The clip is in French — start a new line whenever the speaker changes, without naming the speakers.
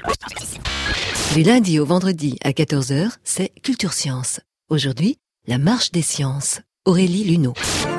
Du lundi au vendredi à 14h, c'est Culture Science. Aujourd'hui, la marche des sciences. Aurélie Luneau.